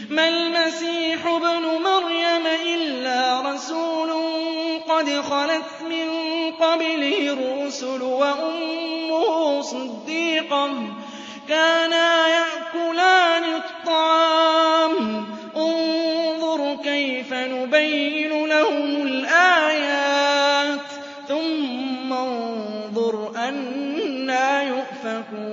مَا الْمَسِيحُ ابْنُ مَرْيَمَ إِلَّا رَسُولٌ قَدْ خَلَتْ مِن قَبْلِهِ الرُّسُلُ وَأُمُّهُ صِدِّيقَةٌ كَانَا يَأْكُلَانِ الطَّعَامَ ۗ انظُرْ كَيْفَ نُبَيِّنُ لَهُمُ الْآيَاتِ ثُمَّ انظُرْ أَنَّىٰ يُؤْفَكُونَ